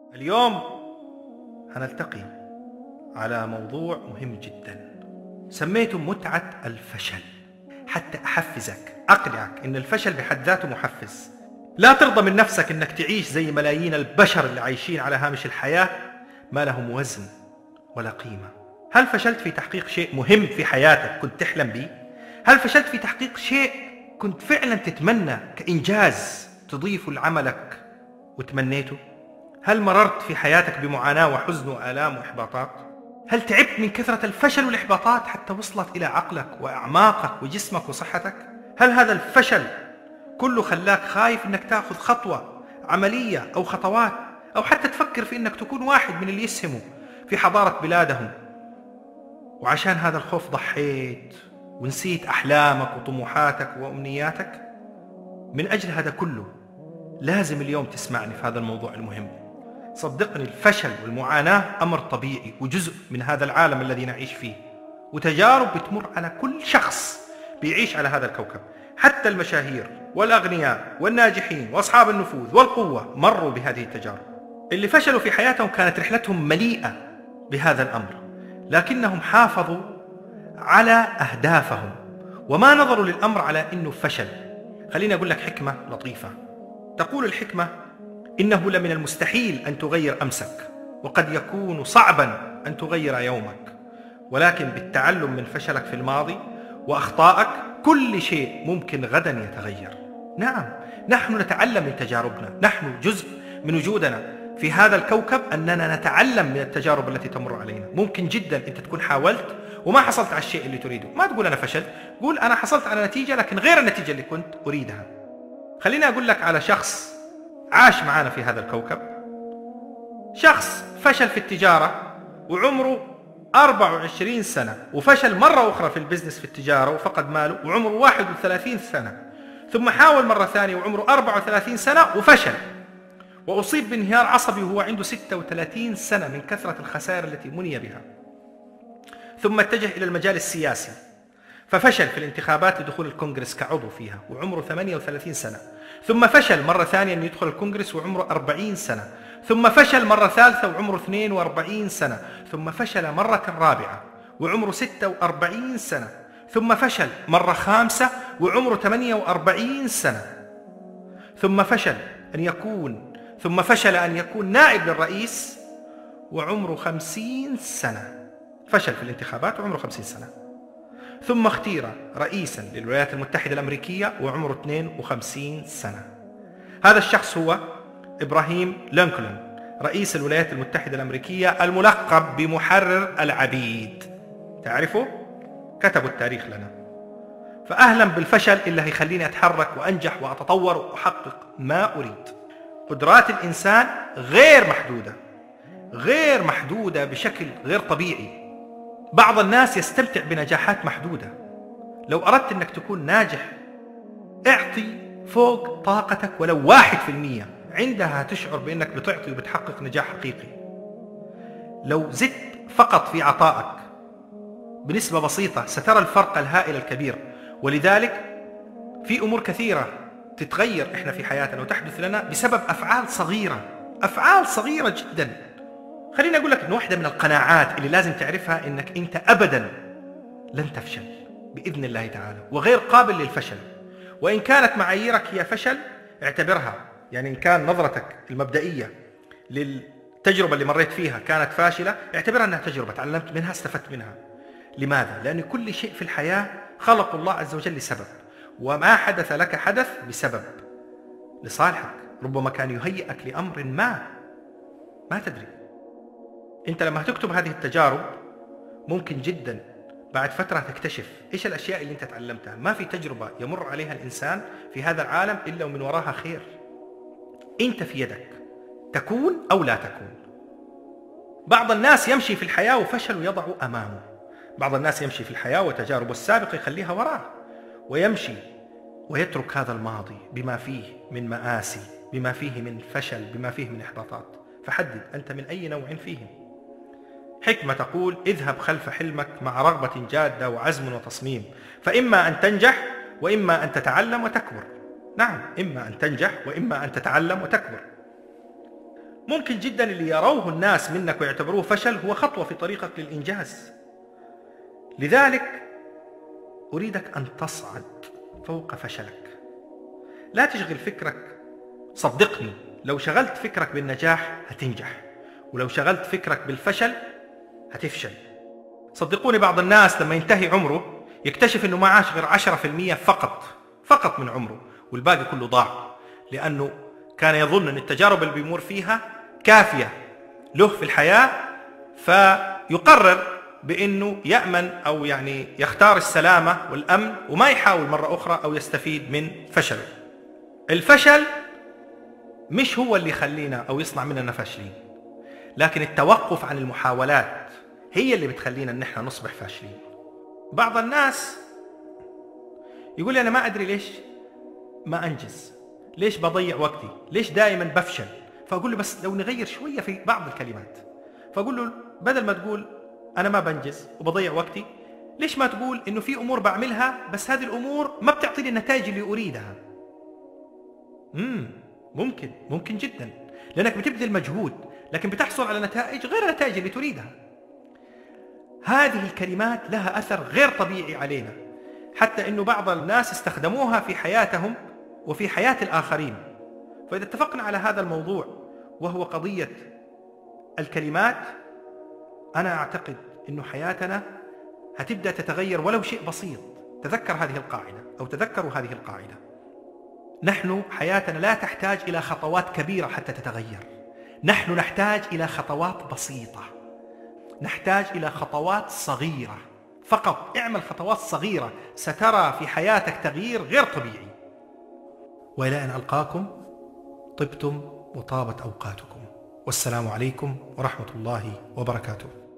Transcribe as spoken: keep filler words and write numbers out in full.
اليوم هنلتقي على موضوع مهم جدا سميته متعة الفشل، حتى أحفزك أقنعك إن الفشل بحد ذاته محفز. لا ترضى من نفسك إنك تعيش زي ملايين البشر اللي عايشين على هامش الحياة ما لهم وزن ولا قيمة. هل فشلت في تحقيق شيء مهم في حياتك كنت تحلم به؟ هل فشلت في تحقيق شيء كنت فعلا تتمنى كإنجاز تضيفه لعملك وتمنيته؟ هل مررت في حياتك بمعاناة وحزن وآلام وإحباطات؟ هل تعبت من كثرة الفشل والإحباطات حتى وصلت إلى عقلك وأعماقك وجسمك وصحتك؟ هل هذا الفشل كله خلاك خايف إنك تأخذ خطوة عملية أو خطوات أو حتى تفكر في إنك تكون واحد من اللي يسهموا في حضارة بلادهم، وعشان هذا الخوف ضحيت ونسيت أحلامك وطموحاتك وأمنياتك؟ من أجل هذا كله لازم اليوم تسمعني في هذا الموضوع المهم. صدقني، الفشل والمعاناة أمر طبيعي وجزء من هذا العالم الذي نعيش فيه، وتجارب بتمر على كل شخص بيعيش على هذا الكوكب. حتى المشاهير والأغنياء والناجحين وأصحاب النفوذ والقوة مروا بهذه التجارب. اللي فشلوا في حياتهم كانت رحلتهم مليئة بهذا الأمر، لكنهم حافظوا على أهدافهم وما نظروا للأمر على أنه فشل. خليني أقول لك حكمة لطيفة. تقول الحكمة: إنه لمن المستحيل أن تغير أمسك، وقد يكون صعبا أن تغير يومك، ولكن بالتعلم من فشلك في الماضي وأخطائك كل شيء ممكن غدا يتغير. نعم، نحن نتعلم من تجاربنا، نحن جزء من وجودنا في هذا الكوكب أننا نتعلم من التجارب التي تمر علينا. ممكن جدا أنت تكون حاولت وما حصلت على الشيء اللي تريده، ما تقول أنا فشلت، قول أنا حصلت على نتيجة لكن غير النتيجة اللي كنت أريدها. خليني أقول لك على شخص عاش معانا في هذا الكوكب، شخص فشل في التجارة وعمره أربعة وعشرين سنة، وفشل مرة أخرى في البزنس في التجارة وفقد ماله وعمره واحد وثلاثين سنة، ثم حاول مرة ثانية وعمره أربعة وثلاثين سنة وفشل، وأصيب بانهيار عصبي وهو عنده ستة وثلاثين سنة من كثرة الخسائر التي مني بها. ثم اتجه إلى المجال السياسي ففشل في الانتخابات لدخول الكونغرس كعضو فيها وعمره ثمانية وثلاثين سنة، ثم فشل مرة ثانية أن يدخل الكونغرس وعمره أربعين سنة، ثم فشل مرة ثالثة وعمره اثنين وأربعين سنة، ثم فشل مرة رابعة وعمره ستة وأربعين سنة، ثم فشل مرة خامسة وعمره ثمانية وأربعين سنة، ثم فشل أن يكون ثم فشل أن يكون نائب للرئيس وعمره خمسين سنة. فشل في الانتخابات وعمره خمسين سنة، ثم اختير رئيسا للولايات المتحدة الأمريكية وعمره اثنين وخمسين سنة. هذا الشخص هو إبراهيم لينكولن، رئيس الولايات المتحدة الأمريكية الملقب بمحرر العبيد. تعرفه؟ كتبوا التاريخ لنا. فأهلا بالفشل اللي هيخليني أتحرك وأنجح وأتطور وأحقق ما أريد. قدرات الإنسان غير محدودة، غير محدودة بشكل غير طبيعي. بعض الناس يستمتع بنجاحات محدودة. لو أردت أنك تكون ناجح اعطي فوق طاقتك ولو واحد في المية، عندها تشعر بأنك بتعطي وبتحقق نجاح حقيقي. لو زدت فقط في عطائك بنسبة بسيطة سترى الفرق الهائل الكبير. ولذلك في أمور كثيرة تتغير إحنا في حياتنا وتحدث لنا بسبب أفعال صغيرة، أفعال صغيرة جدا. خليني أقول لك إن واحدة من القناعات اللي لازم تعرفها إنك أنت أبدا لن تفشل بإذن الله تعالى، وغير قابل للفشل. وإن كانت معاييرك هي فشل اعتبرها، يعني إن كان نظرتك المبدئية للتجربة اللي مريت فيها كانت فاشلة اعتبرها أنها تجربة تعلمت منها، استفدت منها. لماذا؟ لأن كل شيء في الحياة خلق الله عز وجل لسبب، وما حدث لك حدث بسبب لصالحك. ربما كان يهيئك لأمر ما ما تدري. أنت لما تكتب هذه التجارب ممكن جدا بعد فترة تكتشف إيش الأشياء اللي أنت تعلمتها. ما في تجربة يمر عليها الإنسان في هذا العالم إلا ومن وراها خير. أنت في يدك تكون أو لا تكون. بعض الناس يمشي في الحياة وفشل ويضع أمامه، بعض الناس يمشي في الحياة وتجاربه السابقة يخليها وراه، ويمشي ويترك هذا الماضي بما فيه من مآسي، بما فيه من فشل، بما فيه من إحباطات. فحدد أنت من أي نوع فيهم. حكمة تقول: اذهب خلف حلمك مع رغبة جادة وعزم وتصميم، فإما أن تنجح وإما أن تتعلم وتكبر. نعم، إما أن تنجح وإما أن تتعلم وتكبر. ممكن جدا اللي يروه الناس منك ويعتبروه فشل هو خطوة في طريقك للإنجاز. لذلك أريدك أن تصعد فوق فشلك. لا تشغل فكرك، صدقني لو شغلت فكرك بالنجاح هتنجح، ولو شغلت فكرك بالفشل هتفشل. صدقوني بعض الناس لما ينتهي عمره يكتشف أنه ما عاش غير عشرة في المية فقط فقط من عمره، والباقي كله ضاع، لأنه كان يظن أن التجارب اللي بيمر فيها كافية له في الحياة، فيقرر بأنه يأمن أو يعني يختار السلامة والأمن وما يحاول مرة أخرى أو يستفيد من فشله. الفشل مش هو اللي يخلينا أو يصنع مننا فاشلين، لكن التوقف عن المحاولات هي اللي بتخلينا أن احنا نصبح فاشلين. بعض الناس يقول لي أنا ما أدري ليش ما أنجز، ليش بضيع وقتي، ليش دائما بفشل. فأقول له بس لو نغير شوية في بعض الكلمات، فأقول له بدل ما تقول أنا ما بنجز وبضيع وقتي، ليش ما تقول إنه في أمور بعملها بس هذه الأمور ما بتعطيني النتائج اللي أريدها. امم ممكن ممكن جدا، لأنك بتبذل مجهود لكن بتحصل على نتائج غير النتائج اللي تريدها. هذه الكلمات لها أثر غير طبيعي علينا، حتى إنه بعض الناس استخدموها في حياتهم وفي حياة الآخرين. فإذا اتفقنا على هذا الموضوع وهو قضية الكلمات، أنا أعتقد إنه حياتنا هتبدأ تتغير ولو شيء بسيط. تذكر هذه القاعدة أو تذكروا هذه القاعدة: نحن حياتنا لا تحتاج إلى خطوات كبيرة حتى تتغير، نحن نحتاج إلى خطوات بسيطة، نحتاج إلى خطوات صغيرة فقط. اعمل خطوات صغيرة سترى في حياتك تغيير غير طبيعي. وإلى أن ألقاكم، طبتم وطابت أوقاتكم، والسلام عليكم ورحمة الله وبركاته.